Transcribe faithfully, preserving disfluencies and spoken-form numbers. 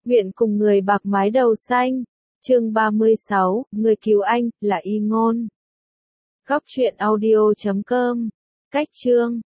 Nguyện cùng người bạc mái đầu xanh. Chương ba mươi sáu, người cứu anh, là Y Ngôn. Góc truyện audio chấm com. Cách chương.